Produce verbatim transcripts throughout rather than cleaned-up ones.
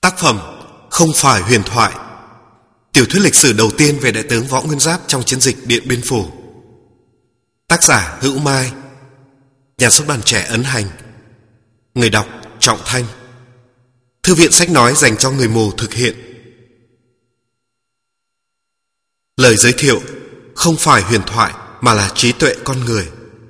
Tác phẩm Không phải huyền thoại, tiểu thuyết lịch sử đầu tiên về đại tướng Võ Nguyên Giáp trong chiến dịch Điện Biên Phủ. Tác giả Hữu Mai, nhà xuất bản Trẻ ấn hành, người đọc Trọng Thanh, thư viện sách nói dành cho người mù thực hiện. Lời giới thiệu: không phải huyền thoại mà là trí tuệ con người.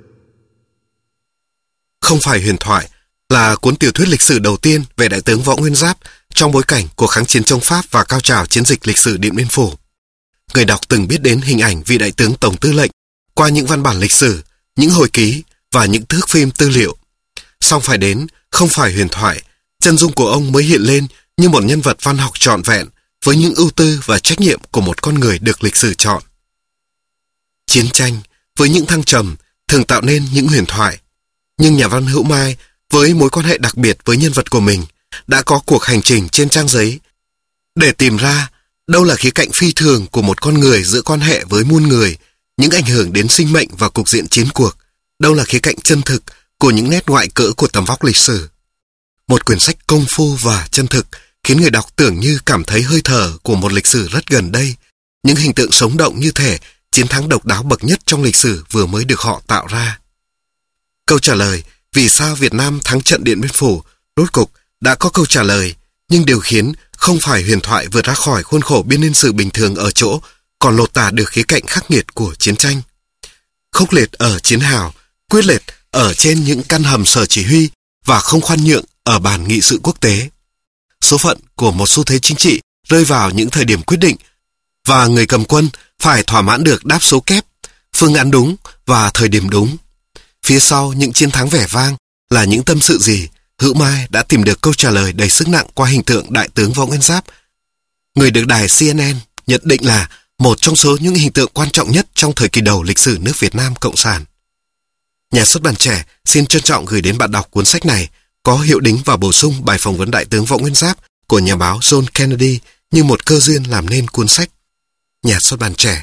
Không phải huyền thoại là cuốn tiểu thuyết lịch sử đầu tiên về đại tướng Võ Nguyên Giáp trong bối cảnh cuộc kháng chiến chống Pháp và cao trào chiến dịch lịch sử Điện Biên Phủ. Người đọc từng biết đến hình ảnh vị đại tướng tổng tư lệnh qua những văn bản lịch sử, những hồi ký và những thước phim tư liệu. Song phải đến Không phải huyền thoại, chân dung của ông mới hiện lên như một nhân vật văn học trọn vẹn với những ưu tư và trách nhiệm của một con người được lịch sử chọn. Chiến tranh với những thăng trầm thường tạo nên những huyền thoại, nhưng nhà văn Hữu Mai với mối quan hệ đặc biệt với nhân vật của mình đã có cuộc hành trình trên trang giấy để tìm ra đâu là khía cạnh phi thường của một con người giữa quan hệ với muôn người, những ảnh hưởng đến sinh mệnh và cục diện chiến cuộc, đâu là khía cạnh chân thực của những nét ngoại cỡ của tầm vóc lịch sử. Một quyển sách công phu và chân thực khiến người đọc tưởng như cảm thấy hơi thở của một lịch sử rất gần đây, những hình tượng sống động như thể chiến thắng độc đáo bậc nhất trong lịch sử vừa mới được họ tạo ra. Câu trả lời vì sao Việt Nam thắng trận Điện Biên Phủ rốt cục đã có câu trả lời, nhưng điều khiến Không phải huyền thoại vượt ra khỏi khuôn khổ biên niên sử bình thường ở chỗ còn lột tả được khía cạnh khắc nghiệt của chiến tranh. Khốc liệt ở chiến hào, quyết liệt ở trên những căn hầm sở chỉ huy và không khoan nhượng ở bàn nghị sự quốc tế. Số phận của một xu thế chính trị rơi vào những thời điểm quyết định và người cầm quân phải thỏa mãn được đáp số kép, phương án đúng và thời điểm đúng. Phía sau những chiến thắng vẻ vang là những tâm sự gì? Hữu Mai đã tìm được câu trả lời đầy sức nặng qua hình tượng đại tướng Võ Nguyên Giáp, người được đài xê en en nhận định là một trong số những hình tượng quan trọng nhất trong thời kỳ đầu lịch sử nước Việt Nam Cộng sản. Nhà xuất bản Trẻ xin trân trọng gửi đến bạn đọc cuốn sách này, có hiệu đính và bổ sung bài phỏng vấn đại tướng Võ Nguyên Giáp của nhà báo John Kennedy như một cơ duyên làm nên cuốn sách. Nhà xuất bản Trẻ.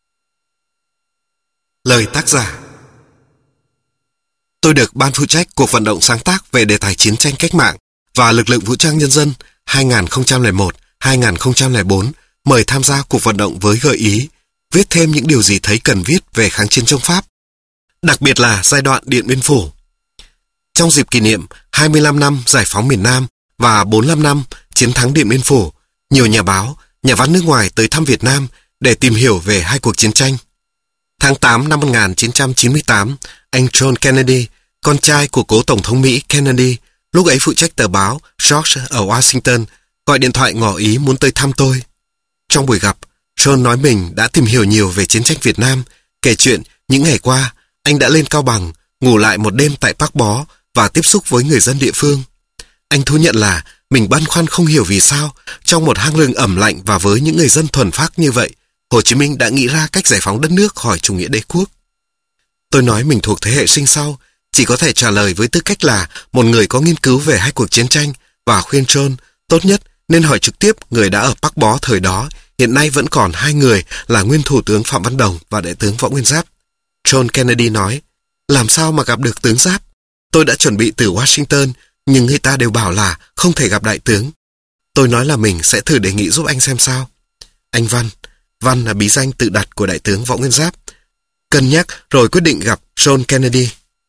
Lời tác giả: tôi được ban phụ trách cuộc vận động sáng tác về đề tài chiến tranh cách mạng và lực lượng vũ trang nhân dân hai nghìn không trăm lẻ một đến hai nghìn không trăm lẻ bốn mời tham gia cuộc vận động với gợi ý viết thêm những điều gì thấy cần viết về kháng chiến chống Pháp, đặc biệt là giai đoạn Điện Biên Phủ. Trong dịp kỷ niệm hai mươi lăm năm giải phóng miền Nam và bốn mươi lăm năm chiến thắng Điện Biên Phủ, nhiều nhà báo, nhà văn nước ngoài tới thăm Việt Nam để tìm hiểu về hai cuộc chiến tranh. Tháng tám năm một nghìn chín trăm chín mươi tám, anh John Kennedy, con trai của cố Tổng thống Mỹ Kennedy, lúc ấy phụ trách tờ báo George ở Washington, gọi điện thoại ngỏ ý muốn tới thăm tôi. Trong buổi gặp, John nói mình đã tìm hiểu nhiều về chiến tranh Việt Nam, kể chuyện những ngày qua anh đã lên Cao Bằng, ngủ lại một đêm tại Park Bó và tiếp xúc với người dân địa phương. Anh thú nhận là mình băn khoăn không hiểu vì sao trong một hang rừng ẩm lạnh và với những người dân thuần phác như vậy, Hồ Chí Minh đã nghĩ ra cách giải phóng đất nước khỏi chủ nghĩa đế quốc. Tôi nói mình thuộc thế hệ sinh sau, chỉ có thể trả lời với tư cách là một người có nghiên cứu về hai cuộc chiến tranh và khuyên John tốt nhất nên hỏi trực tiếp người đã ở Park Bó thời đó, hiện nay vẫn còn hai người là nguyên thủ tướng Phạm Văn Đồng và đại tướng Võ Nguyên Giáp. John Kennedy nói, làm sao mà gặp được tướng Giáp? Tôi đã chuẩn bị từ Washington, nhưng người ta đều bảo là không thể gặp đại tướng. Tôi nói là mình sẽ thử đề nghị giúp anh xem sao. Anh Văn, Văn là bí danh tự đặt của đại tướng Võ Nguyên Giáp, cân nhắc rồi quyết định gặp John Kennedy.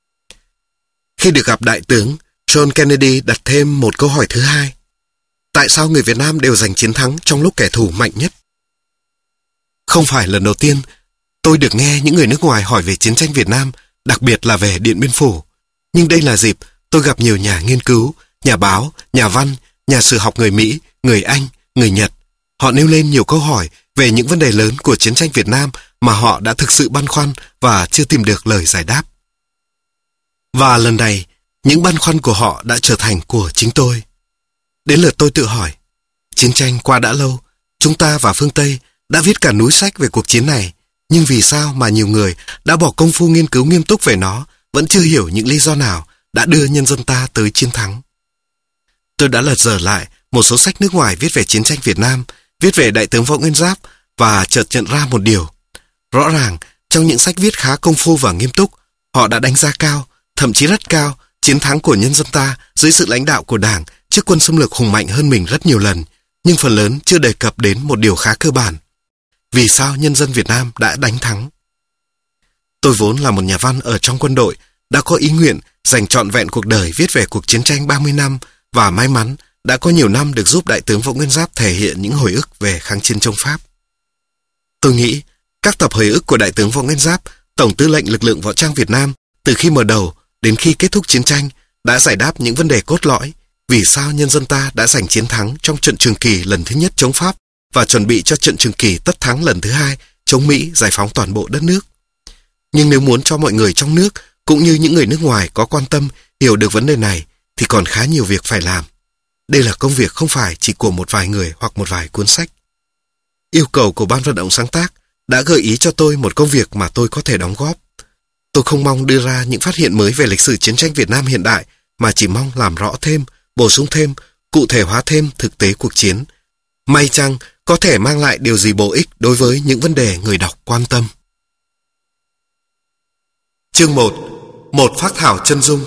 Khi được gặp đại tướng, John Kennedy đặt thêm một câu hỏi thứ hai. Tại sao người Việt Nam đều giành chiến thắng trong lúc kẻ thù mạnh nhất? Không phải lần đầu tiên tôi được nghe những người nước ngoài hỏi về chiến tranh Việt Nam, đặc biệt là về Điện Biên Phủ. Nhưng đây là dịp tôi gặp nhiều nhà nghiên cứu, nhà báo, nhà văn, nhà sử học người Mỹ, người Anh, người Nhật. Họ nêu lên nhiều câu hỏi về những vấn đề lớn của chiến tranh Việt Nam mà họ đã thực sự băn khoăn và chưa tìm được lời giải đáp. Và lần này, những băn khoăn của họ đã trở thành của chính tôi. Đến lượt tôi tự hỏi, chiến tranh qua đã lâu, chúng ta và phương Tây đã viết cả núi sách về cuộc chiến này, nhưng vì sao mà nhiều người đã bỏ công phu nghiên cứu nghiêm túc về nó vẫn chưa hiểu những lý do nào đã đưa nhân dân ta tới chiến thắng? Tôi đã lật dở lại một số sách nước ngoài viết về chiến tranh Việt Nam, viết về đại tướng Võ Nguyên Giáp và chợt nhận ra một điều. Rõ ràng, trong những sách viết khá công phu và nghiêm túc, họ đã đánh giá cao, thậm chí rất cao, chiến thắng của nhân dân ta dưới sự lãnh đạo của Đảng trước quân xâm lược hùng mạnh hơn mình rất nhiều lần, nhưng phần lớn chưa đề cập đến một điều khá cơ bản. Vì sao nhân dân Việt Nam đã đánh thắng? Tôi vốn là một nhà văn ở trong quân đội, đã có ý nguyện dành trọn vẹn cuộc đời viết về cuộc chiến tranh ba mươi năm và may mắn đã có nhiều năm được giúp Đại tướng Võ Nguyên Giáp thể hiện những hồi ức về kháng chiến chống Pháp. Tôi nghĩ các tập hồi ức của Đại tướng Võ Nguyên Giáp, Tổng tư lệnh lực lượng võ trang Việt Nam, từ khi mở đầu đến khi kết thúc chiến tranh đã giải đáp những vấn đề cốt lõi vì sao nhân dân ta đã giành chiến thắng trong trận Trường Kỳ lần thứ nhất chống Pháp và chuẩn bị cho trận Trường Kỳ tất thắng lần thứ hai chống Mỹ giải phóng toàn bộ đất nước. Nhưng nếu muốn cho mọi người trong nước cũng như những người nước ngoài có quan tâm hiểu được vấn đề này thì còn khá nhiều việc phải làm. Đây là công việc không phải chỉ của một vài người hoặc một vài cuốn sách. Yêu cầu của Ban vận động sáng tác đã gợi ý cho tôi một công việc mà tôi có thể đóng góp. Tôi không mong đưa ra những phát hiện mới về lịch sử chiến tranh Việt Nam hiện đại, mà chỉ mong làm rõ thêm, bổ sung thêm, cụ thể hóa thêm thực tế cuộc chiến. May chăng có thể mang lại điều gì bổ ích đối với những vấn đề người đọc quan tâm. Chương một. Một phác thảo chân dung.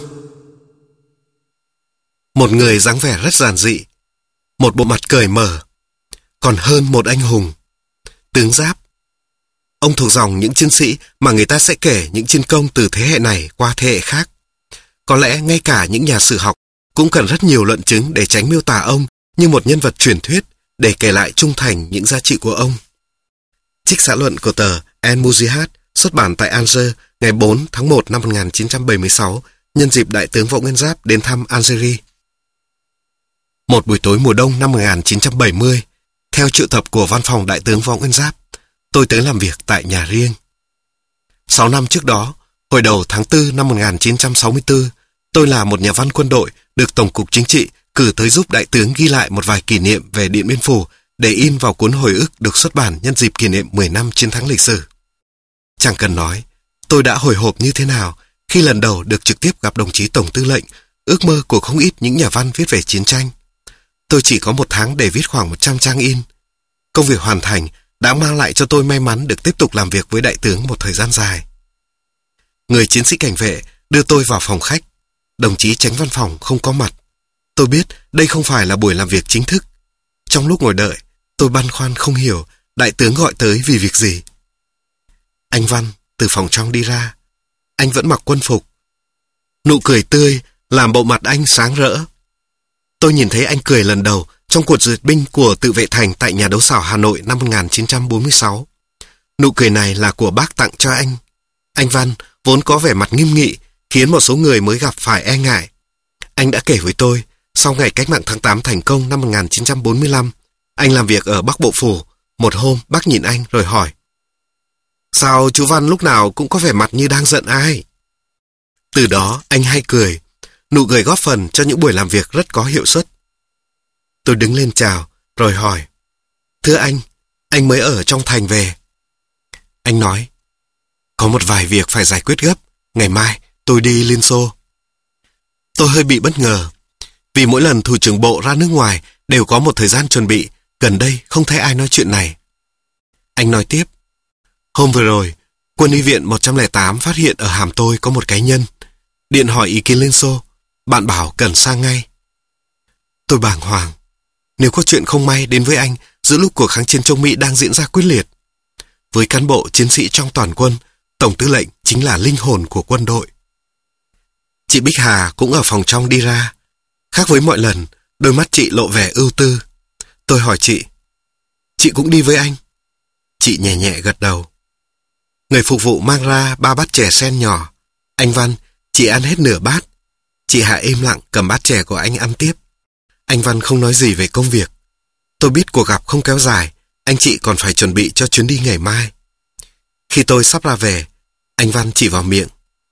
Một người dáng vẻ rất giản dị, một bộ mặt cởi mở, còn hơn một anh hùng. Tướng Giáp. Ông thuộc dòng những chiến sĩ mà người ta sẽ kể những chiến công từ thế hệ này qua thế hệ khác. Có lẽ ngay cả những nhà sử học cũng cần rất nhiều luận chứng để tránh miêu tả ông như một nhân vật truyền thuyết, để kể lại trung thành những giá trị của ông. Trích xã luận của tờ El Mujahid xuất bản tại Alger ngày bốn tháng một năm một nghìn chín trăm bảy mươi sáu nhân dịp Đại tướng Võ Nguyên Giáp đến thăm Algeria. Một buổi tối mùa đông năm một nghìn chín trăm bảy mươi, theo triệu tập của văn phòng Đại tướng Võ Nguyên Giáp, tôi tới làm việc tại nhà riêng. Sáu năm trước đó, hồi đầu tháng tư năm một nghìn chín trăm sáu mươi tư, tôi là một nhà văn quân đội được Tổng cục Chính trị cử tới giúp Đại tướng ghi lại một vài kỷ niệm về Điện Biên Phủ để in vào cuốn hồi ức được xuất bản nhân dịp kỷ niệm mười năm chiến thắng lịch sử. Chẳng cần nói, tôi đã hồi hộp như thế nào khi lần đầu được trực tiếp gặp đồng chí Tổng tư lệnh, ước mơ của không ít những nhà văn viết về chiến tranh. Tôi chỉ có một tháng để viết khoảng một trăm trang in. Công việc hoàn thành đã mang lại cho tôi may mắn được tiếp tục làm việc với Đại tướng một thời gian dài. Người chiến sĩ cảnh vệ đưa tôi vào phòng khách. Đồng chí Chánh văn phòng không có mặt. Tôi biết đây không phải là buổi làm việc chính thức. Trong lúc ngồi đợi, tôi băn khoăn không hiểu Đại tướng gọi tới vì việc gì. Anh Văn từ phòng trong đi ra. Anh vẫn mặc quân phục. Nụ cười tươi làm bộ mặt anh sáng rỡ. Tôi nhìn thấy anh cười lần đầu trong cuộc duyệt binh của Tự vệ thành tại nhà đấu xảo Hà Nội năm một nghìn chín trăm bốn mươi sáu. Nụ cười này là của bác tặng cho anh. Anh Văn vốn có vẻ mặt nghiêm nghị, khiến một số người mới gặp phải e ngại. Anh đã kể với tôi, sau ngày cách mạng tháng tám thành công năm một nghìn chín trăm bốn mươi lăm, anh làm việc ở Bắc Bộ Phủ. Một hôm bác nhìn anh rồi hỏi: "Sao chú Văn lúc nào cũng có vẻ mặt như đang giận ai?" Từ đó anh hay cười, nụ cười góp phần cho những buổi làm việc rất có hiệu suất. Tôi đứng lên chào, rồi hỏi: "Thưa anh, anh mới ở trong thành về." Anh nói: "Có một vài việc phải giải quyết gấp, ngày mai tôi đi Liên Xô." Tôi hơi bị bất ngờ, vì mỗi lần thủ trưởng bộ ra nước ngoài đều có một thời gian chuẩn bị, gần đây không thấy ai nói chuyện này. Anh nói tiếp: "Hôm vừa rồi, quân y viện một trăm lẻ tám phát hiện ở hàm tôi có một cái nhân. Điện hỏi ý kiến Liên Xô, bạn bảo cần sang ngay." Tôi bàng hoàng. Nếu có chuyện không may đến với anh giữa lúc cuộc kháng chiến chống Mỹ đang diễn ra quyết liệt. Với cán bộ chiến sĩ trong toàn quân, Tổng tư lệnh chính là linh hồn của quân đội. Chị Bích Hà cũng ở phòng trong đi ra. Khác với mọi lần, đôi mắt chị lộ vẻ ưu tư. Tôi hỏi chị: "Chị cũng đi với anh?" Chị nhẹ nhẹ gật đầu. Người phục vụ mang ra ba bát chè sen nhỏ. Anh Văn, chị ăn hết nửa bát. Chị Hà im lặng cầm bát chè của anh ăn tiếp. Anh Văn không nói gì về công việc. Tôi biết cuộc gặp không kéo dài, anh chị còn phải chuẩn bị cho chuyến đi ngày mai. Khi tôi sắp ra về, anh Văn chỉ vào miệng: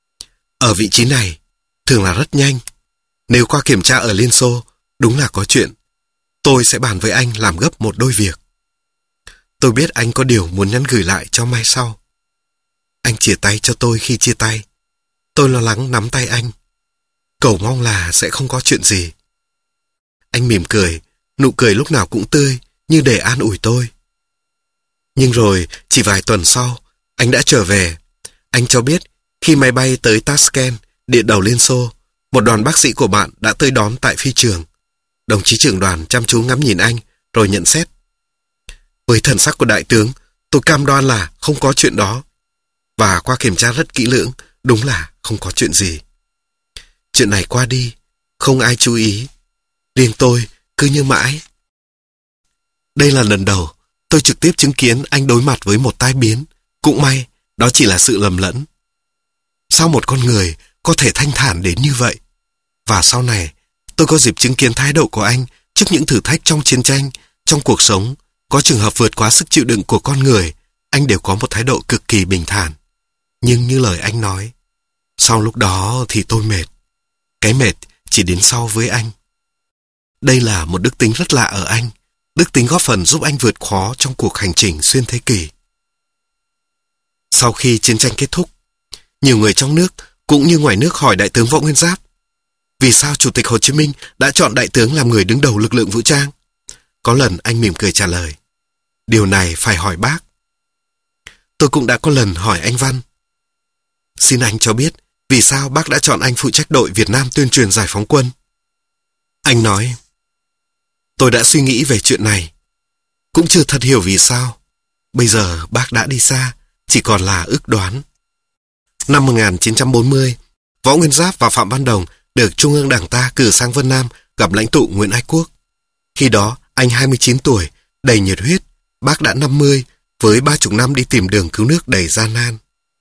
"Ở vị trí này, thường là rất nhanh. Nếu qua kiểm tra ở Liên Xô, đúng là có chuyện. Tôi sẽ bàn với anh làm gấp một đôi việc." Tôi biết anh có điều muốn nhắn gửi lại cho mai sau. Anh chia tay cho tôi khi chia tay. Tôi lo lắng nắm tay anh, cầu mong là sẽ không có chuyện gì. Anh mỉm cười, nụ cười lúc nào cũng tươi, như để an ủi tôi. Nhưng rồi, chỉ vài tuần sau, anh đã trở về. Anh cho biết, khi máy bay tới Tashkent, địa đầu Liên Xô, một đoàn bác sĩ của bạn đã tới đón tại phi trường. Đồng chí trưởng đoàn chăm chú ngắm nhìn anh, rồi nhận xét. Với thần sắc của đại tướng, tôi cam đoan là không có chuyện đó. Và qua kiểm tra rất kỹ lưỡng, đúng là không có chuyện gì. Chuyện này qua đi, không ai chú ý. Riêng tôi cứ như mãi. Đây là lần đầu tôi trực tiếp chứng kiến anh đối mặt với một tai biến. Cũng may, đó chỉ là sự lầm lẫn. Sao một con người có thể thanh thản đến như vậy? Và sau này, tôi có dịp chứng kiến thái độ của anh trước những thử thách trong chiến tranh, trong cuộc sống. Có trường hợp vượt quá sức chịu đựng của con người, anh đều có một thái độ cực kỳ bình thản. Nhưng như lời anh nói, sau lúc đó thì tôi mệt. Cái mệt chỉ đến sau với anh. Đây là một đức tính rất lạ ở anh. Đức tính góp phần giúp anh vượt khó trong cuộc hành trình xuyên thế kỷ. Sau khi chiến tranh kết thúc, nhiều người trong nước cũng như ngoài nước hỏi đại tướng Võ Nguyên Giáp, vì sao Chủ tịch Hồ Chí Minh đã chọn đại tướng làm người đứng đầu lực lượng vũ trang? Có lần anh mỉm cười trả lời, điều này phải hỏi bác. Tôi cũng đã có lần hỏi anh Văn, xin anh cho biết vì sao bác đã chọn anh phụ trách đội Việt Nam tuyên truyền giải phóng quân? Anh nói, tôi đã suy nghĩ về chuyện này, cũng chưa thật hiểu vì sao. Bây giờ bác đã đi xa, chỉ còn là ước đoán. Năm một nghìn chín trăm bốn mươi, Võ Nguyên Giáp và Phạm Văn Đồng được Trung ương Đảng ta cử sang Vân Nam gặp lãnh tụ Nguyễn Ái Quốc. Khi đó, anh hai mươi chín tuổi, đầy nhiệt huyết, bác đã năm mươi, với ba chục năm đi tìm đường cứu nước đầy gian nan.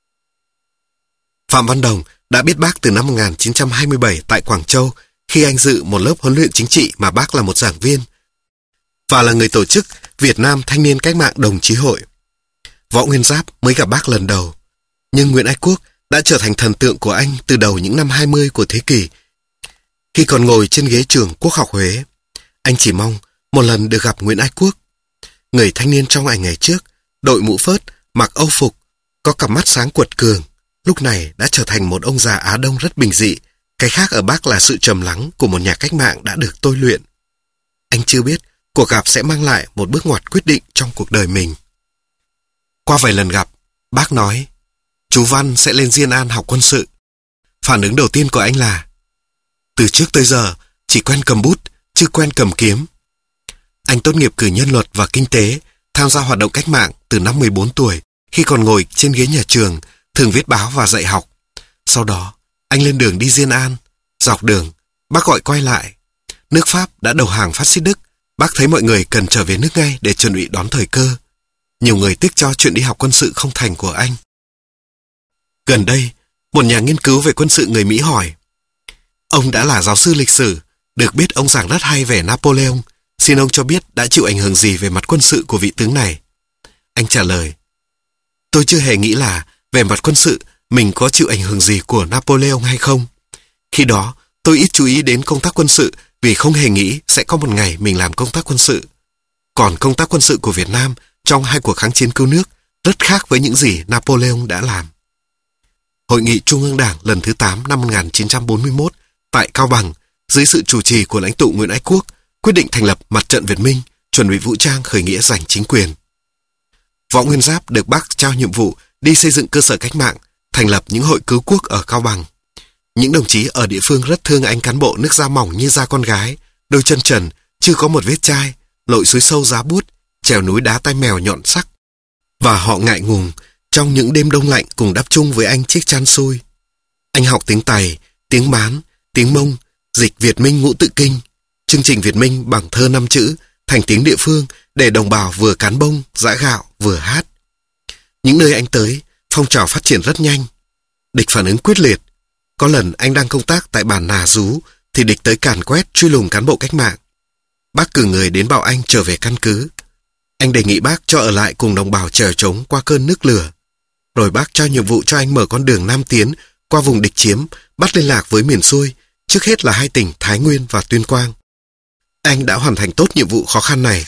Phạm Văn Đồng đã biết bác từ năm một nghìn chín trăm hai mươi bảy tại Quảng Châu, khi anh dự một lớp huấn luyện chính trị mà bác là một giảng viên, và là người tổ chức Việt Nam Thanh niên Cách mạng Đồng chí hội. Võ Nguyên Giáp mới gặp bác lần đầu, nhưng Nguyễn Ái Quốc đã trở thành thần tượng của anh từ đầu những năm hai mươi của thế kỷ. Khi còn ngồi trên ghế trường Quốc học Huế, anh chỉ mong một lần được gặp Nguyễn Ái Quốc. Người thanh niên trong ảnh ngày trước, đội mũ phớt, mặc âu phục, có cặp mắt sáng quật cường, lúc này đã trở thành một ông già Á Đông rất bình dị. Cái khác ở bác là sự trầm lắng của một nhà cách mạng đã được tôi luyện. Anh chưa biết cuộc gặp sẽ mang lại một bước ngoặt quyết định trong cuộc đời mình. Qua vài lần gặp, bác nói, chú Văn sẽ lên Diên An học quân sự. Phản ứng đầu tiên của anh là, từ trước tới giờ chỉ quen cầm bút, chứ quen cầm kiếm. Anh tốt nghiệp cử nhân luật và kinh tế, tham gia hoạt động cách mạng từ năm mười bốn tuổi, khi còn ngồi trên ghế nhà trường, thường viết báo và dạy học. Sau đó, anh lên đường đi Diên An. Dọc đường, bác gọi quay lại. Nước Pháp đã đầu hàng phát xít Đức. Bác thấy mọi người cần trở về nước ngay để chuẩn bị đón thời cơ. Nhiều người tiếc cho chuyện đi học quân sự không thành của anh. Gần đây, một nhà nghiên cứu về quân sự người Mỹ hỏi, ông đã là giáo sư lịch sử, được biết ông giảng rất hay về Napoleon. Xin ông cho biết đã chịu ảnh hưởng gì về mặt quân sự của vị tướng này? Anh trả lời, tôi chưa hề nghĩ là về mặt quân sự mình có chịu ảnh hưởng gì của Napoleon hay không. Khi đó, tôi ít chú ý đến công tác quân sự vì không hề nghĩ sẽ có một ngày mình làm công tác quân sự. Còn công tác quân sự của Việt Nam trong hai cuộc kháng chiến cứu nước rất khác với những gì Napoleon đã làm. Hội nghị Trung ương Đảng lần thứ tám năm một nghìn chín trăm bốn mươi mốt tại Cao Bằng, dưới sự chủ trì của lãnh tụ Nguyễn Ái Quốc, quyết định thành lập Mặt trận Việt Minh, chuẩn bị vũ trang khởi nghĩa giành chính quyền. Võ Nguyên Giáp được bác trao nhiệm vụ đi xây dựng cơ sở cách mạng, thành lập những hội cứu quốc ở Cao Bằng. Những đồng chí ở địa phương rất thương anh cán bộ nước da mỏng như da con gái, đôi chân trần, chưa có một vết chai, lội suối sâu giá buốt, trèo núi đá tai mèo nhọn sắc. Và họ ngại ngùng trong những đêm đông lạnh cùng đắp chung với anh chiếc chăn xôi. Anh học tiếng Tày, tiếng Mán, tiếng Mông, dịch Việt Minh ngũ tự kinh, chương trình Việt Minh bằng thơ năm chữ thành tiếng địa phương để đồng bào vừa cán bông, giã gạo, vừa hát. Những nơi anh tới, phong trào phát triển rất nhanh. Địch phản ứng quyết liệt. Có lần anh đang công tác tại bản Nà Rú thì địch tới càn quét truy lùng cán bộ cách mạng. Bác cử người đến bảo anh trở về căn cứ. Anh đề nghị bác cho ở lại cùng đồng bào chèo trống qua cơn nước lửa. Rồi bác trao nhiệm vụ cho anh mở con đường Nam tiến qua vùng địch chiếm, bắt liên lạc với miền xuôi, trước hết là hai tỉnh Thái Nguyên và Tuyên Quang. Anh đã hoàn thành tốt nhiệm vụ khó khăn này.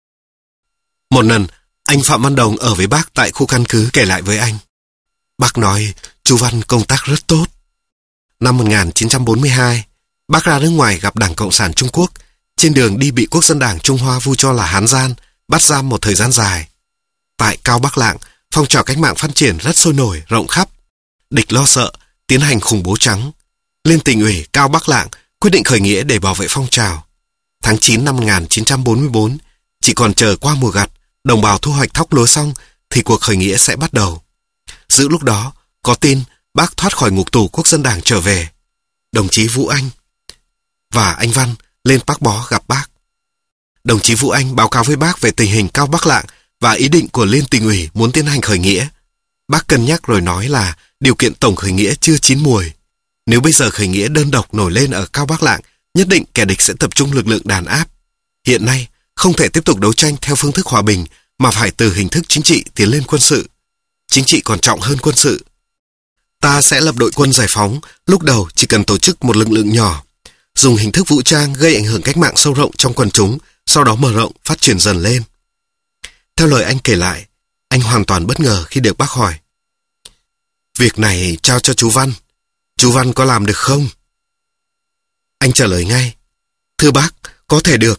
Một lần, anh Phạm Văn Đồng ở với bác tại khu căn cứ kể lại với anh. Bác nói, chú Văn công tác rất tốt. Năm một nghìn chín trăm bốn mươi hai, bác ra nước ngoài gặp Đảng Cộng sản Trung Quốc. Trên đường đi bị Quốc dân Đảng Trung Hoa vu cho là Hán gian, bắt giam một thời gian dài. Tại Cao Bắc Lạng, phong trào cách mạng phát triển rất sôi nổi, rộng khắp. Địch lo sợ, tiến hành khủng bố trắng. Liên Tỉnh ủy Cao Bắc Lạng quyết định khởi nghĩa để bảo vệ phong trào. tháng chín năm một nghìn chín trăm bốn mươi bốn, chỉ còn chờ qua mùa gặt, đồng bào thu hoạch thóc lúa xong thì cuộc khởi nghĩa sẽ bắt đầu. Giữa lúc đó, có tin bác thoát khỏi ngục tù Quốc dân Đảng trở về. Đồng chí Vũ Anh và anh Văn lên Bác Bó gặp bác. Đồng chí Vũ Anh báo cáo với bác về tình hình Cao Bắc Lạng và ý định của Liên Tỉnh ủy muốn tiến hành khởi nghĩa. Bác cân nhắc rồi nói là điều kiện tổng khởi nghĩa chưa chín muồi. Nếu bây giờ khởi nghĩa đơn độc nổi lên ở Cao Bắc Lạng, nhất định kẻ địch sẽ tập trung lực lượng đàn áp. Hiện nay, không thể tiếp tục đấu tranh theo phương thức hòa bình, mà phải từ hình thức chính trị tiến lên quân sự. Chính trị còn trọng hơn quân sự. Ta sẽ lập đội quân giải phóng, lúc đầu chỉ cần tổ chức một lực lượng nhỏ, dùng hình thức vũ trang gây ảnh hưởng cách mạng sâu rộng trong quần chúng, sau đó mở rộng, phát triển dần lên. Theo lời anh kể lại, anh hoàn toàn bất ngờ khi được bác hỏi: việc này trao cho chú Văn, chú Văn có làm được không? Anh trả lời ngay: thưa bác, có thể được.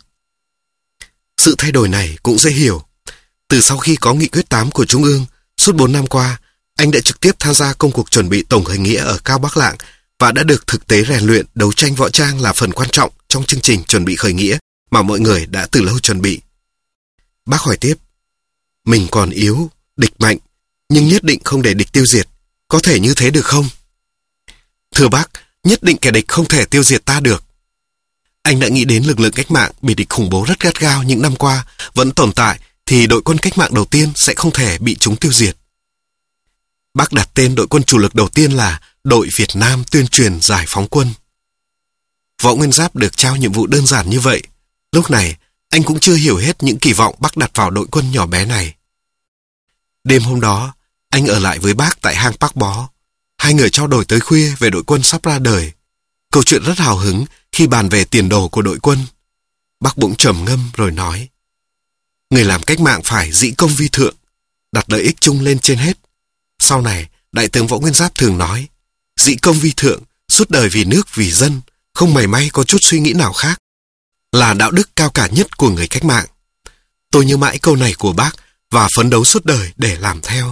Sự thay đổi này cũng dễ hiểu. Từ sau khi có nghị quyết tám của Trung ương, suốt bốn năm qua, anh đã trực tiếp tham gia công cuộc chuẩn bị tổng khởi nghĩa ở Cao Bắc Lạng và đã được thực tế rèn luyện đấu tranh võ trang là phần quan trọng trong chương trình chuẩn bị khởi nghĩa mà mọi người đã từ lâu chuẩn bị. Bác hỏi tiếp: mình còn yếu, địch mạnh, nhưng nhất định không để địch tiêu diệt. Có thể như thế được không? Thưa bác, nhất định kẻ địch không thể tiêu diệt ta được. Anh đã nghĩ đến lực lượng cách mạng bị địch khủng bố rất gắt gao những năm qua vẫn tồn tại, thì đội quân cách mạng đầu tiên sẽ không thể bị chúng tiêu diệt. Bác đặt tên đội quân chủ lực đầu tiên là Đội Việt Nam Tuyên truyền Giải phóng quân. Võ Nguyên Giáp được trao nhiệm vụ đơn giản như vậy. Lúc này, anh cũng chưa hiểu hết những kỳ vọng bác đặt vào đội quân nhỏ bé này. Đêm hôm đó, anh ở lại với bác tại hang Bác Bó. Hai người trao đổi tới khuya về đội quân sắp ra đời. Câu chuyện rất hào hứng khi bàn về tiền đồ của đội quân. Bác bỗng trầm ngâm rồi nói: người làm cách mạng phải dĩ công vi thượng, đặt lợi ích chung lên trên hết. Sau này, Đại tướng Võ Nguyên Giáp thường nói: dĩ công vi thượng, suốt đời vì nước vì dân, không mảy may có chút suy nghĩ nào khác, là đạo đức cao cả nhất của người cách mạng. Tôi nhớ mãi câu này của bác và phấn đấu suốt đời để làm theo.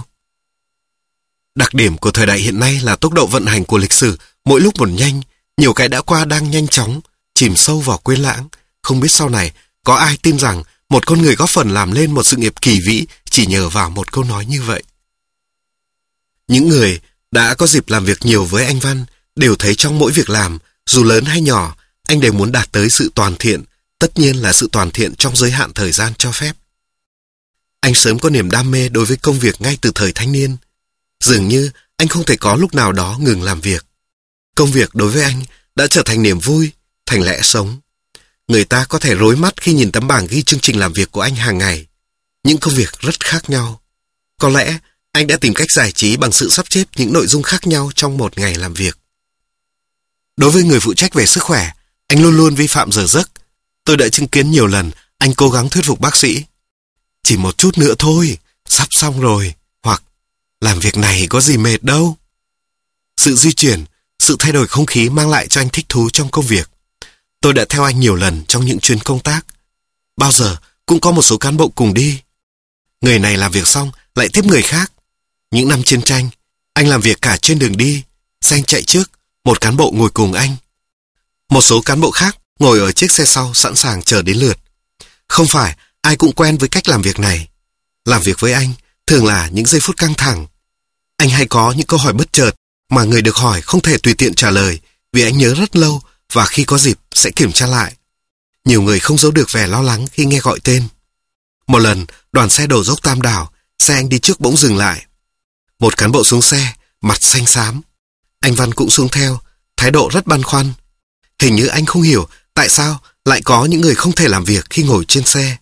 Đặc điểm của thời đại hiện nay là tốc độ vận hành của lịch sử mỗi lúc một nhanh, nhiều cái đã qua đang nhanh chóng, chìm sâu vào quên lãng. Không biết sau này có ai tin rằng một con người góp phần làm lên một sự nghiệp kỳ vĩ chỉ nhờ vào một câu nói như vậy. Những người đã có dịp làm việc nhiều với anh Văn đều thấy trong mỗi việc làm, dù lớn hay nhỏ, anh đều muốn đạt tới sự toàn thiện, tất nhiên là sự toàn thiện trong giới hạn thời gian cho phép. Anh sớm có niềm đam mê đối với công việc ngay từ thời thanh niên. Dường như anh không thể có lúc nào đó ngừng làm việc. Công việc đối với anh đã trở thành niềm vui, thành lẽ sống. Người ta có thể rối mắt khi nhìn tấm bảng ghi chương trình làm việc của anh hàng ngày. Những công việc rất khác nhau. Có lẽ anh đã tìm cách giải trí bằng sự sắp xếp những nội dung khác nhau trong một ngày làm việc. Đối với người phụ trách về sức khỏe, anh luôn luôn vi phạm giờ giấc. Tôi đã chứng kiến nhiều lần anh cố gắng thuyết phục bác sĩ: chỉ một chút nữa thôi, sắp xong rồi. Hoặc làm việc này có gì mệt đâu. Sự di chuyển, sự thay đổi không khí mang lại cho anh thích thú trong công việc. Tôi đã theo anh nhiều lần trong những chuyến công tác. Bao giờ cũng có một số cán bộ cùng đi. Người này làm việc xong lại tiếp người khác. Những năm chiến tranh, anh làm việc cả trên đường đi. Xe chạy trước, một cán bộ ngồi cùng anh. Một số cán bộ khác ngồi ở chiếc xe sau sẵn sàng chờ đến lượt. Không phải ai cũng quen với cách làm việc này. Làm việc với anh thường là những giây phút căng thẳng. Anh hay có những câu hỏi bất chợt mà người được hỏi không thể tùy tiện trả lời, vì anh nhớ rất lâu và khi có dịp sẽ kiểm tra lại. Nhiều người không giấu được vẻ lo lắng khi nghe gọi tên. Một lần, đoàn xe đổ dốc Tam Đảo, xe anh đi trước bỗng dừng lại. Một cán bộ xuống xe, mặt xanh xám. Anh Văn cũng xuống theo, thái độ rất băn khoăn. Hình như anh không hiểu tại sao lại có những người không thể làm việc khi ngồi trên xe.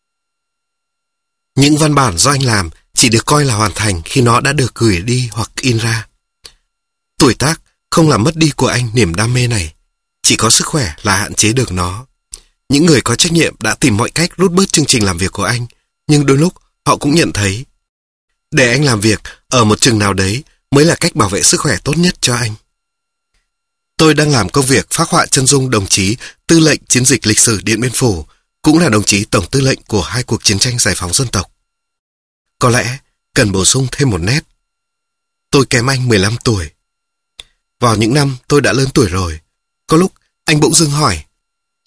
Những văn bản do anh làm chỉ được coi là hoàn thành khi nó đã được gửi đi hoặc in ra. Tuổi tác không làm mất đi của anh niềm đam mê này. Chỉ có sức khỏe là hạn chế được nó. Những người có trách nhiệm đã tìm mọi cách rút bớt chương trình làm việc của anh, nhưng đôi lúc họ cũng nhận thấy để anh làm việc ở một chừng nào đấy mới là cách bảo vệ sức khỏe tốt nhất cho anh. Tôi đang làm công việc phác họa chân dung đồng chí tư lệnh chiến dịch lịch sử Điện Biên Phủ, cũng là đồng chí tổng tư lệnh của hai cuộc chiến tranh giải phóng dân tộc. Có lẽ cần bổ sung thêm một nét. Tôi kém anh mười lăm tuổi. Vào những năm tôi đã lớn tuổi rồi, có lúc anh bỗng dưng hỏi: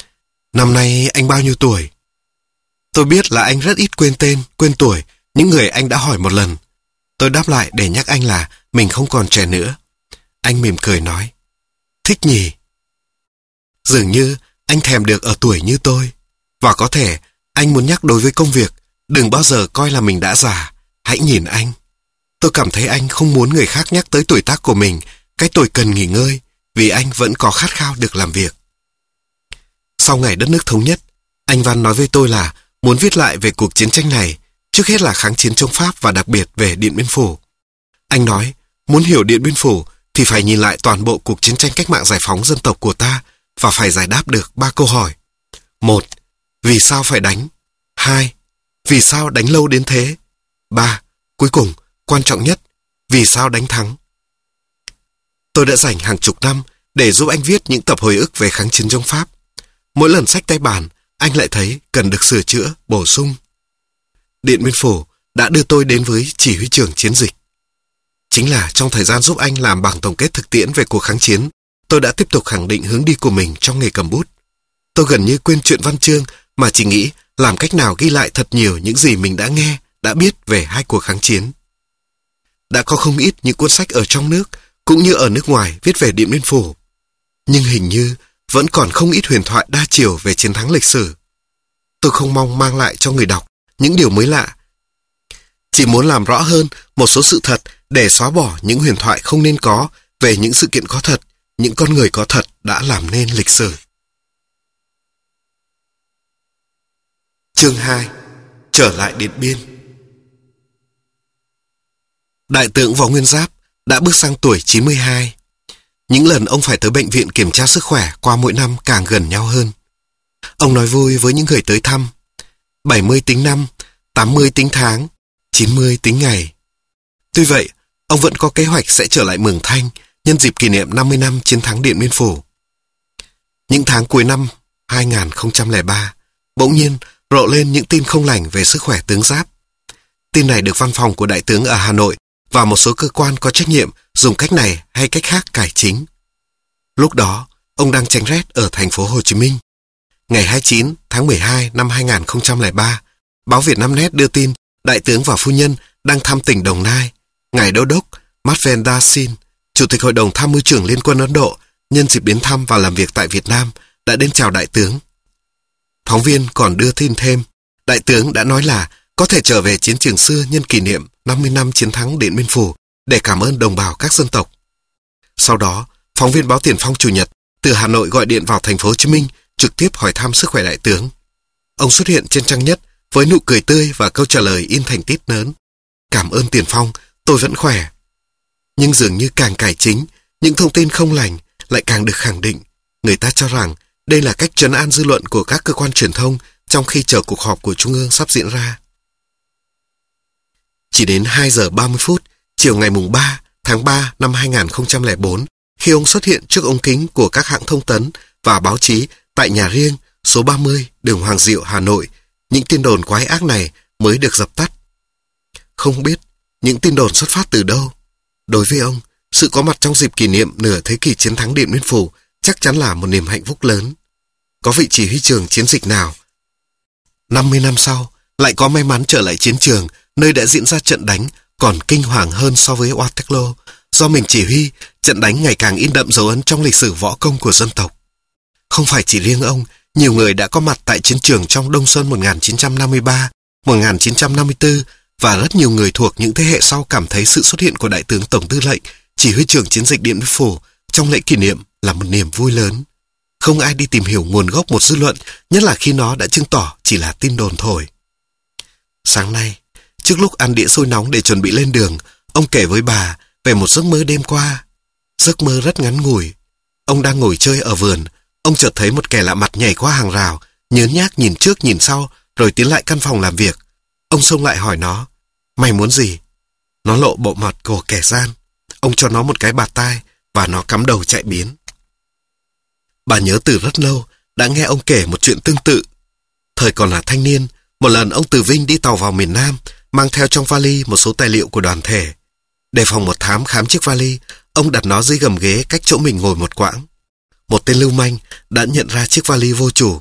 Năm nay anh bao nhiêu tuổi? Tôi biết là anh rất ít quên tên, quên tuổi, những người anh đã hỏi một lần. Tôi đáp lại để nhắc anh là mình không còn trẻ nữa. Anh mỉm cười nói, thích nhỉ? Dường như anh thèm được ở tuổi như tôi. Và có thể anh muốn nhắc đối với công việc, đừng bao giờ coi là mình đã già. Hãy nhìn anh. Tôi cảm thấy anh không muốn người khác nhắc tới tuổi tác của mình, cái tuổi cần nghỉ ngơi, vì anh vẫn có khát khao được làm việc. Sau ngày đất nước thống nhất, anh Văn nói với tôi là muốn viết lại về cuộc chiến tranh này, trước hết là kháng chiến chống Pháp và đặc biệt về Điện Biên Phủ. Anh nói, muốn hiểu Điện Biên Phủ thì phải nhìn lại toàn bộ cuộc chiến tranh cách mạng giải phóng dân tộc của ta và phải giải đáp được ba câu hỏi. Một, vì sao phải đánh? Hai, vì sao đánh lâu đến thế? Ba, cuối cùng, quan trọng nhất, vì sao đánh thắng? Tôi đã dành hàng chục năm để giúp anh viết những tập hồi ức về kháng chiến chống Pháp. Mỗi lần xách tay bàn, anh lại thấy cần được sửa chữa, bổ sung. Điện Biên Phủ đã đưa tôi đến với chỉ huy trưởng chiến dịch. Chính là trong thời gian giúp anh làm bảng tổng kết thực tiễn về cuộc kháng chiến, tôi đã tiếp tục khẳng định hướng đi của mình trong nghề cầm bút. Tôi gần như quên chuyện văn chương mà chỉ nghĩ làm cách nào ghi lại thật nhiều những gì mình đã nghe, đã biết về hai cuộc kháng chiến. Đã có không ít những cuốn sách ở trong nước cũng như ở nước ngoài viết về Điện Biên Phủ. Nhưng hình như vẫn còn không ít huyền thoại đa chiều về chiến thắng lịch sử. Tôi không mong mang lại cho người đọc những điều mới lạ. Chỉ muốn làm rõ hơn một số sự thật để xóa bỏ những huyền thoại không nên có về những sự kiện có thật, những con người có thật đã làm nên lịch sử. Chương hai. Trở lại Điện Biên. Đại tướng Võ Nguyên Giáp đã bước sang tuổi chín mươi hai. Những lần ông phải tới bệnh viện kiểm tra sức khỏe qua mỗi năm càng gần nhau hơn. Ông nói vui với những người tới thăm. bảy mươi tính năm, tám mươi tính tháng, chín mươi tính ngày. Tuy vậy, ông vẫn có kế hoạch sẽ trở lại Mường Thanh nhân dịp kỷ niệm năm mươi năm chiến thắng Điện Biên Phủ. Những tháng cuối năm hai nghìn không trăm lẻ ba, bỗng nhiên rộ lên những tin không lành về sức khỏe tướng Giáp. Tin này được văn phòng của đại tướng ở Hà Nội và một số cơ quan có trách nhiệm dùng cách này hay cách khác cải chính. Lúc đó, ông đang tránh rét ở thành phố Hồ Chí Minh. Ngày hai mươi chín tháng mười hai năm hai nghìn không trăm lẻ ba, báo Vietnamnet đưa tin đại tướng và phu nhân đang thăm tỉnh Đồng Nai. Ngài Đô đốc Matvendra Singh, Chủ tịch Hội đồng Tham mưu trưởng Liên quân Ấn Độ, nhân dịp đến thăm và làm việc tại Việt Nam, đã đến chào đại tướng. Phóng viên còn đưa tin thêm, đại tướng đã nói là có thể trở về chiến trường xưa nhân kỷ niệm năm mươi năm chiến thắng Điện Biên Phủ để cảm ơn đồng bào các dân tộc. Sau đó, phóng viên báo Tiền Phong Chủ nhật từ Hà Nội gọi điện vào thành phố Hồ Chí Minh trực tiếp hỏi thăm sức khỏe đại tướng. Ông xuất hiện trên trang nhất với nụ cười tươi và câu trả lời in thành tít lớn. Cảm ơn Tiền Phong, tôi vẫn khỏe. Nhưng dường như càng cải chính, những thông tin không lành lại càng được khẳng định. Người ta cho rằng đây là cách trấn an dư luận của các cơ quan truyền thông trong khi chờ cuộc họp của Trung ương sắp diễn ra. Chỉ đến hai giờ ba mươi phút, chiều ngày mùng ba tháng ba năm hai nghìn không trăm lẻ bốn, khi ông xuất hiện trước ống kính của các hãng thông tấn và báo chí tại nhà riêng số ba mươi đường Hoàng Diệu, Hà Nội, những tin đồn quái ác này mới được dập tắt. Không biết những tin đồn xuất phát từ đâu. Đối với ông, sự có mặt trong dịp kỷ niệm nửa thế kỷ chiến thắng Điện Biên Phủ chắc chắn là một niềm hạnh phúc lớn. Có vị chỉ huy trưởng chiến dịch nào năm mươi năm sau lại có may mắn trở lại chiến trường nơi đã diễn ra trận đánh còn kinh hoàng hơn so với Waterloo, do mình chỉ huy, trận đánh ngày càng in đậm dấu ấn trong lịch sử võ công của dân tộc. Không phải chỉ riêng ông, nhiều người đã có mặt tại chiến trường trong Đông Xuân một nghìn chín trăm năm mươi ba, một nghìn chín trăm năm mươi tư và rất nhiều người thuộc những thế hệ sau cảm thấy sự xuất hiện của Đại tướng Tổng tư lệnh, chỉ huy trưởng chiến dịch Điện Biên Phủ trong lễ kỷ niệm là một niềm vui lớn. Không ai đi tìm hiểu nguồn gốc một dư luận, nhất là khi nó đã chứng tỏ chỉ là tin đồn thổi. Sáng nay, trước lúc ăn đĩa xôi nóng để chuẩn bị lên đường, ông kể với bà về một giấc mơ đêm qua. Giấc mơ rất ngắn ngủi. Ông đang ngồi chơi ở vườn, ông chợt thấy một kẻ lạ mặt nhảy qua hàng rào, nhớn nhác nhìn trước nhìn sau, rồi tiến lại căn phòng làm việc. Ông xông lại hỏi nó, mày muốn gì? Nó lộ bộ mặt của kẻ gian. Ông cho nó một cái bạt tai và nó cắm đầu chạy biến. Bà nhớ từ rất lâu đã nghe ông kể một chuyện tương tự. Thời còn là thanh niên, một lần ông từ Vinh đi tàu vào miền Nam, mang theo trong vali một số tài liệu của đoàn thể. Đề phòng một thám khám chiếc vali, ông đặt nó dưới gầm ghế cách chỗ mình ngồi một quãng. Một tên lưu manh đã nhận ra chiếc vali vô chủ.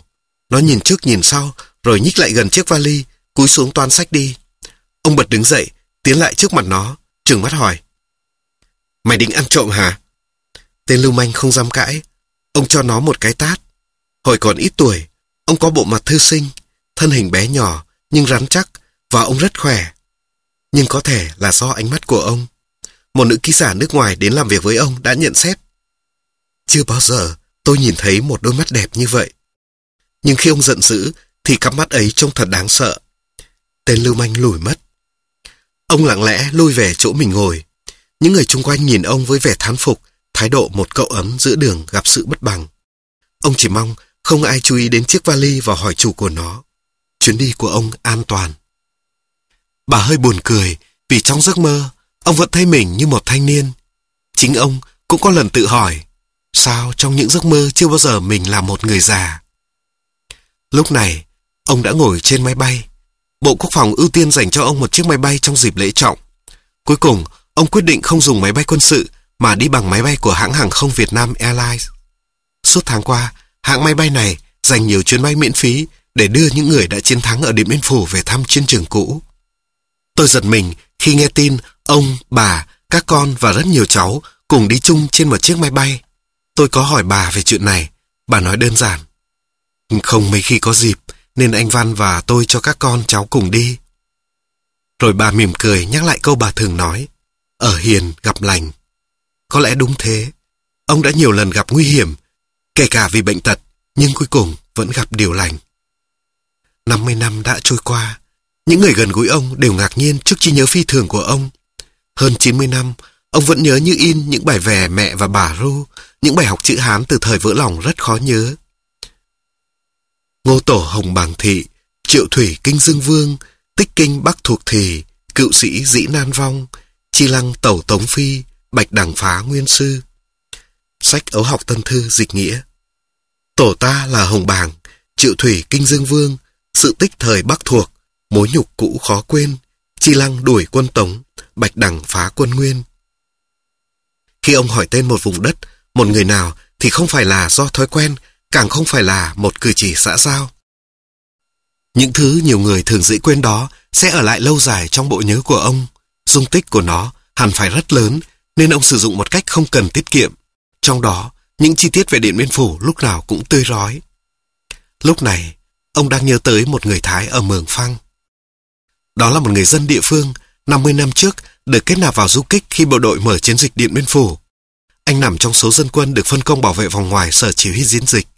Nó nhìn trước nhìn sau, rồi nhích lại gần chiếc vali, cúi xuống toan xách đi. Ông bật đứng dậy, tiến lại trước mặt nó, trừng mắt hỏi. Mày định ăn trộm hả? Tên lưu manh không dám cãi. Ông cho nó một cái tát. Hồi còn ít tuổi, ông có bộ mặt thư sinh, thân hình bé nhỏ nhưng rắn chắc, và ông rất khỏe. Nhưng có thể là do ánh mắt của ông. Một nữ ký giả nước ngoài đến làm việc với ông đã nhận xét. Chưa bao giờ tôi nhìn thấy một đôi mắt đẹp như vậy. Nhưng khi ông giận dữ thì cặp mắt ấy trông thật đáng sợ. Tên lưu manh lùi mất. Ông lặng lẽ lui về chỗ mình ngồi. Những người chung quanh nhìn ông với vẻ thán phục, thái độ một cậu ấm giữa đường gặp sự bất bằng. Ông chỉ mong không ai chú ý đến chiếc vali và hỏi chủ của nó. Chuyến đi của ông an toàn. Bà hơi buồn cười vì trong giấc mơ, ông vẫn thấy mình như một thanh niên. Chính ông cũng có lần tự hỏi, sao trong những giấc mơ chưa bao giờ mình là một người già? Lúc này, ông đã ngồi trên máy bay. Bộ Quốc phòng ưu tiên dành cho ông một chiếc máy bay trong dịp lễ trọng. Cuối cùng, ông quyết định không dùng máy bay quân sự mà đi bằng máy bay của hãng hàng không Việt Nam Airlines. Suốt tháng qua, hãng máy bay này dành nhiều chuyến bay miễn phí để đưa những người đã chiến thắng ở Điện Biên Phủ về thăm chiến trường cũ. Tôi giật mình khi nghe tin ông, bà, các con và rất nhiều cháu cùng đi chung trên một chiếc máy bay. Tôi có hỏi bà về chuyện này. Bà nói đơn giản. Không mấy khi có dịp, nên anh Văn và tôi cho các con cháu cùng đi. Rồi bà mỉm cười nhắc lại câu bà thường nói. Ở hiền gặp lành. Có lẽ đúng thế. Ông đã nhiều lần gặp nguy hiểm, kể cả vì bệnh tật, nhưng cuối cùng vẫn gặp điều lành. năm mươi năm đã trôi qua. Những người gần gũi ông đều ngạc nhiên trước trí nhớ phi thường của ông. Hơn chín mươi năm, ông vẫn nhớ như in những bài về mẹ và bà Ru, những bài học chữ Hán từ thời vỡ lòng rất khó nhớ. Ngô Tổ Hồng Bàng Thị, Triệu Thủy Kinh Dương Vương, Tích Kinh Bắc Thuộc Thì, Cựu Sĩ Dĩ Nan Vong, Chi Lăng Tẩu Tống Phi, Bạch Đằng Phá Nguyên Sư. Sách Ấu Học Tân Thư dịch nghĩa. Tổ ta là Hồng Bàng, Triệu Thủy Kinh Dương Vương, sự tích thời Bắc Thuộc, mối nhục cũ khó quên, Chi Lăng đuổi quân Tống, Bạch Đằng phá quân Nguyên. Khi ông hỏi tên một vùng đất, một người nào thì không phải là do thói quen, càng không phải là một cử chỉ xã giao. Những thứ nhiều người thường dễ quên đó sẽ ở lại lâu dài trong bộ nhớ của ông. Dung tích của nó hẳn phải rất lớn, nên ông sử dụng một cách không cần tiết kiệm. Trong đó, những chi tiết về Điện Biên Phủ lúc nào cũng tươi rói. Lúc này, ông đang nhớ tới một người Thái ở Mường Phăng. Đó là một người dân địa phương, năm mươi năm trước được kết nạp vào du kích khi bộ đội mở chiến dịch Điện Biên Phủ. Anh nằm trong số dân quân được phân công bảo vệ vòng ngoài sở chỉ huy chiến dịch.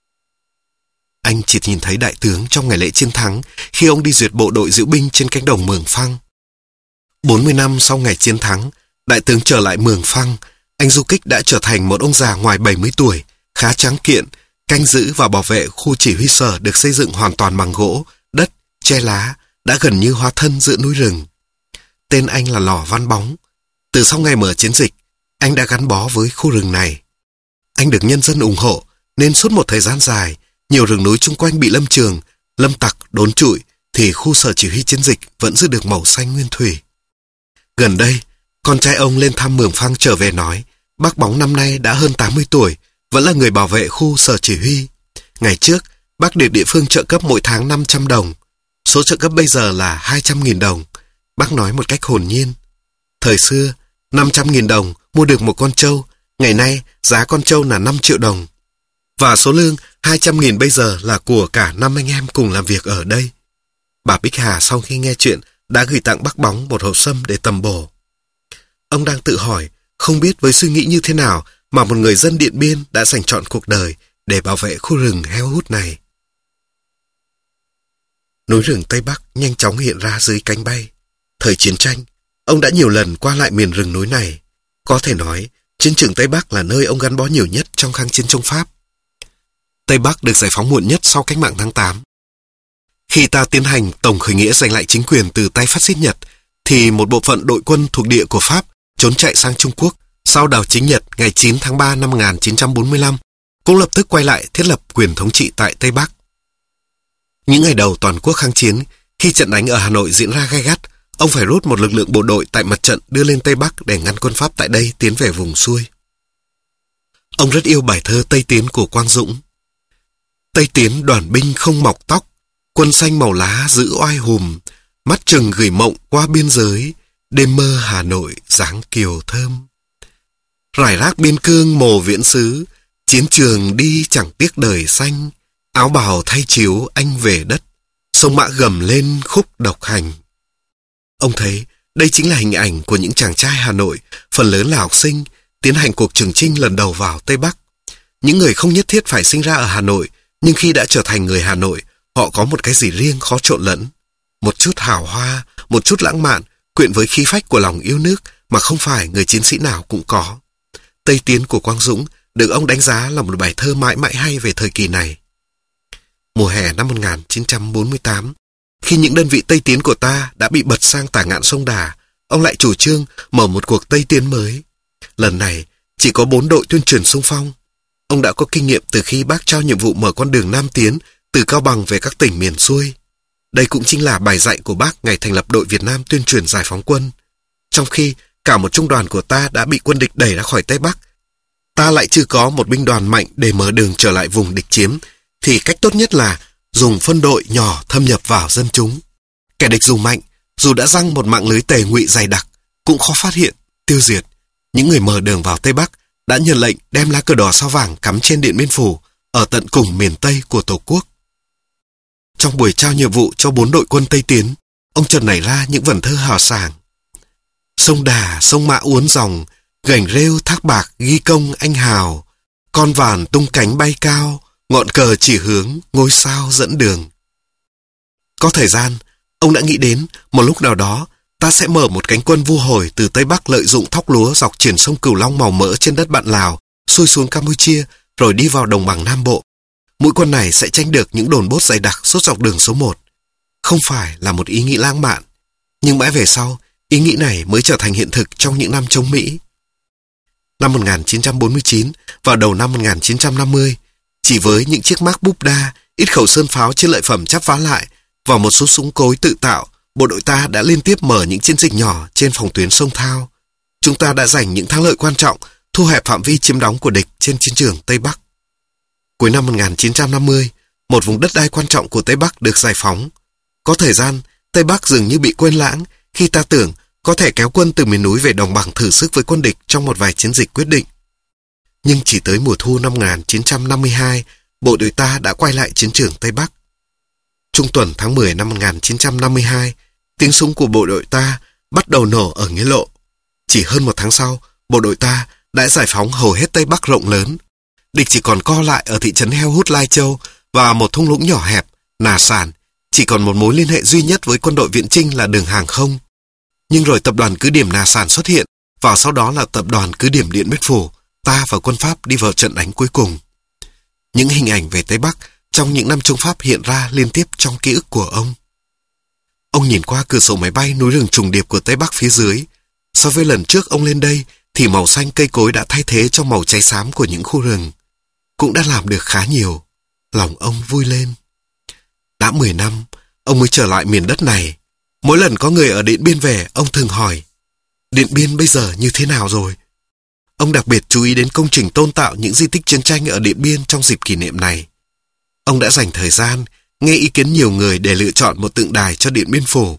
Anh chỉ nhìn thấy đại tướng trong ngày lễ chiến thắng khi ông đi duyệt bộ đội diễu binh trên cánh đồng Mường Phăng. bốn mươi năm sau ngày chiến thắng, đại tướng trở lại Mường Phăng. Anh du kích đã trở thành một ông già ngoài bảy mươi tuổi, khá tráng kiện, canh giữ và bảo vệ khu chỉ huy sở được xây dựng hoàn toàn bằng gỗ, đất, tre lá, đã gần như hóa thân giữa núi rừng. Tên anh là Lò Văn Bóng. Từ sau ngày mở chiến dịch, anh đã gắn bó với khu rừng này. Anh được nhân dân ủng hộ, nên suốt một thời gian dài, nhiều rừng núi chung quanh bị lâm trường, lâm tặc đốn trụi, thì khu sở chỉ huy chiến dịch vẫn giữ được màu xanh nguyên thủy. Gần đây, con trai ông lên thăm Mường Phăng trở về nói, bác Bóng năm nay đã hơn tám mươi tuổi, vẫn là người bảo vệ khu sở chỉ huy. Ngày trước, bác được địa phương trợ cấp mỗi tháng năm trăm đồng. Số trợ cấp bây giờ là hai trăm nghìn đồng. Bác nói một cách hồn nhiên. Thời xưa, năm trăm nghìn đồng mua được một con trâu, ngày nay giá con trâu là năm triệu đồng. Và số lương hai trăm nghìn bây giờ là của cả năm anh em cùng làm việc ở đây. Bà Bích Hà sau khi nghe chuyện đã gửi tặng bác Bóng một hộp sâm để tầm bổ. Ông đang tự hỏi, không biết với suy nghĩ như thế nào mà một người dân Điện Biên đã dành trọn cuộc đời để bảo vệ khu rừng heo hút này. Núi rừng Tây Bắc nhanh chóng hiện ra dưới cánh bay. Thời chiến tranh, ông đã nhiều lần qua lại miền rừng núi này. Có thể nói, chiến trường Tây Bắc là nơi ông gắn bó nhiều nhất trong kháng chiến chống Pháp. Tây Bắc được giải phóng muộn nhất sau cách mạng tháng tám. Khi ta tiến hành tổng khởi nghĩa giành lại chính quyền từ tay phát xít Nhật, thì một bộ phận đội quân thuộc địa của Pháp trốn chạy sang Trung Quốc. Sau đảo chính Nhật ngày chín tháng ba năm một nghìn chín trăm bốn mươi lăm, cũng lập tức quay lại thiết lập quyền thống trị tại Tây Bắc. Những ngày đầu toàn quốc kháng chiến, khi trận đánh ở Hà Nội diễn ra gay gắt, ông phải rút một lực lượng bộ đội tại mặt trận đưa lên Tây Bắc để ngăn quân Pháp tại đây tiến về vùng xuôi. Ông rất yêu bài thơ Tây Tiến của Quang Dũng. Tây tiến đoàn binh không mọc tóc, quân xanh màu lá giữ oai hùm, mắt chừng gửi mộng qua biên giới, đêm mơ Hà Nội dáng kiều thơm. Rải rác biên cương mồ viễn xứ, chiến trường đi chẳng tiếc đời xanh, áo bào thay chiếu anh về đất, sông Mã gầm lên khúc độc hành. Ông thấy đây chính là hình ảnh của những chàng trai Hà Nội, phần lớn là học sinh, tiến hành cuộc trường chinh lần đầu vào Tây Bắc. Những người không nhất thiết phải sinh ra ở Hà Nội, nhưng khi đã trở thành người Hà Nội, họ có một cái gì riêng khó trộn lẫn. Một chút hào hoa, một chút lãng mạn, quyện với khí phách của lòng yêu nước mà không phải người chiến sĩ nào cũng có. Tây tiến của Quang Dũng được ông đánh giá là một bài thơ mãi mãi hay về thời kỳ này. Mùa hè năm một nghìn chín trăm bốn mươi tám, khi những đơn vị Tây tiến của ta đã bị bật sang tả ngạn sông Đà, ông lại chủ trương mở một cuộc Tây tiến mới. Lần này, chỉ có bốn đội tuyên truyền xung phong. Ông đã có kinh nghiệm từ khi bác trao nhiệm vụ mở con đường Nam tiến từ Cao Bằng về các tỉnh miền xuôi. Đây cũng chính là bài dạy của bác ngày thành lập đội Việt Nam tuyên truyền giải phóng quân. Trong khi cả một trung đoàn của ta đã bị quân địch đẩy ra khỏi Tây Bắc, ta lại chưa có một binh đoàn mạnh để mở đường trở lại vùng địch chiếm, thì cách tốt nhất là dùng phân đội nhỏ thâm nhập vào dân chúng. Kẻ địch dù mạnh, dù đã răng một mạng lưới tề ngụy dày đặc, cũng khó phát hiện, tiêu diệt. Những người mở đường vào Tây Bắc đã nhận lệnh đem lá cờ đỏ sao vàng cắm trên Điện Biên Phủ ở tận cùng miền Tây của Tổ quốc. Trong buổi trao nhiệm vụ cho bốn đội quân Tây tiến, ông chợt nảy ra những vần thơ hào sảng. Sông Đà, sông Mã uốn dòng, gành rêu thác bạc ghi công anh hào, con vàn tung cánh bay cao, ngọn cờ chỉ hướng, ngôi sao dẫn đường. Có thời gian, ông đã nghĩ đến một lúc nào đó ta sẽ mở một cánh quân vu hồi từ Tây Bắc lợi dụng thóc lúa dọc triển sông Cửu Long màu mỡ trên đất bạn Lào, xuôi xuống Campuchia, rồi đi vào đồng bằng Nam Bộ. Mũi quân này sẽ tranh được những đồn bốt dày đặc suốt dọc đường số một. Không phải là một ý nghĩ lãng mạn, nhưng mãi về sau, ý nghĩ này mới trở thành hiện thực trong những năm chống Mỹ. Năm một nghìn chín trăm bốn mươi chín, vào đầu năm một nghìn chín trăm năm mươi, chỉ với những chiếc Mark búp đa, ít khẩu sơn pháo chiến lợi phẩm chắp vá lại, và một số súng cối tự tạo, bộ đội ta đã liên tiếp mở những chiến dịch nhỏ trên phòng tuyến sông Thao. Chúng ta đã giành những thắng lợi quan trọng, thu hẹp phạm vi chiếm đóng của địch trên chiến trường Tây Bắc. Cuối năm một nghìn chín trăm năm mươi, một vùng đất đai quan trọng của Tây Bắc được giải phóng. Có thời gian, Tây Bắc dường như bị quên lãng khi ta tưởng có thể kéo quân từ miền núi về đồng bằng thử sức với quân địch trong một vài chiến dịch quyết định. Nhưng chỉ tới mùa thu năm một nghìn chín trăm năm mươi hai, bộ đội ta đã quay lại chiến trường Tây Bắc. Trung tuần tháng mười năm một nghìn chín trăm năm mươi hai, tiếng súng của bộ đội ta bắt đầu nổ ở Nghĩa Lộ. Chỉ hơn một tháng sau, bộ đội ta đã giải phóng hầu hết Tây Bắc rộng lớn. Địch chỉ còn co lại ở thị trấn Heo Hút Lai Châu và một thung lũng nhỏ hẹp, Nà Sàn, chỉ còn một mối liên hệ duy nhất với quân đội viện chinh là đường hàng không. Nhưng rồi tập đoàn cứ điểm Nà Sàn xuất hiện, và sau đó là tập đoàn cứ điểm Điện Biên Phủ, ta và quân Pháp đi vào trận đánh cuối cùng. Những hình ảnh về Tây Bắc trong những năm chống Pháp hiện ra liên tiếp trong ký ức của ông. Ông nhìn qua cửa sổ máy bay núi rừng trùng điệp của Tây Bắc phía dưới. So với lần trước ông lên đây thì màu xanh cây cối đã thay thế cho màu cháy xám của những khu rừng. Cũng đã làm được khá nhiều. Lòng ông vui lên. Đã mười năm, ông mới trở lại miền đất này. Mỗi lần có người ở Điện Biên về, ông thường hỏi, Điện Biên bây giờ như thế nào rồi? Ông đặc biệt chú ý đến công trình tôn tạo những di tích chiến tranh ở Điện Biên trong dịp kỷ niệm này. Ông đã dành thời gian nghe ý kiến nhiều người để lựa chọn một tượng đài cho Điện Biên Phủ.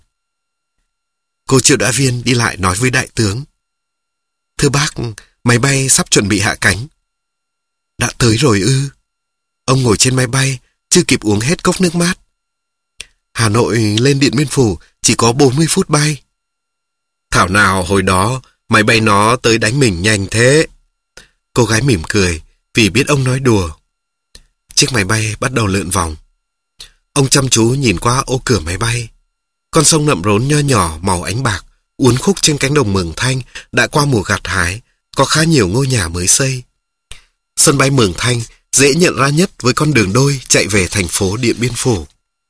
Cô Triệu Đã Viên đi lại nói với đại tướng, thưa bác, máy bay sắp chuẩn bị hạ cánh. Đã tới rồi ư? Ông ngồi trên máy bay, chưa kịp uống hết cốc nước mát. Hà Nội lên Điện Biên Phủ chỉ có bốn mươi phút bay. Thảo nào hồi đó máy bay nó tới đánh mình nhanh thế. Cô gái mỉm cười vì biết ông nói đùa. Chiếc máy bay bắt đầu lượn vòng. Ông chăm chú nhìn qua ô cửa máy bay. Con sông Nậm Rốn nho nhỏ màu ánh bạc uốn khúc trên cánh đồng Mường Thanh đã qua mùa gặt hái, có khá nhiều ngôi nhà mới xây. Sân bay Mường Thanh dễ nhận ra nhất với con đường đôi chạy về thành phố Điện Biên Phủ.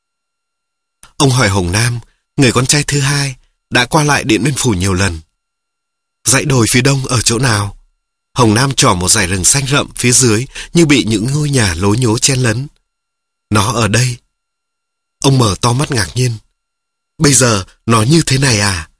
Ông hỏi Hồng Nam, người con trai thứ hai, đã qua lại Điện Biên Phủ nhiều lần. Dãy đồi phía đông ở chỗ nào? Hồng Nam trỏ một dải rừng xanh rậm phía dưới như bị những ngôi nhà lố nhố chen lấn. Nó ở đây. Ông mở to mắt ngạc nhiên. Bây giờ nó như thế này à?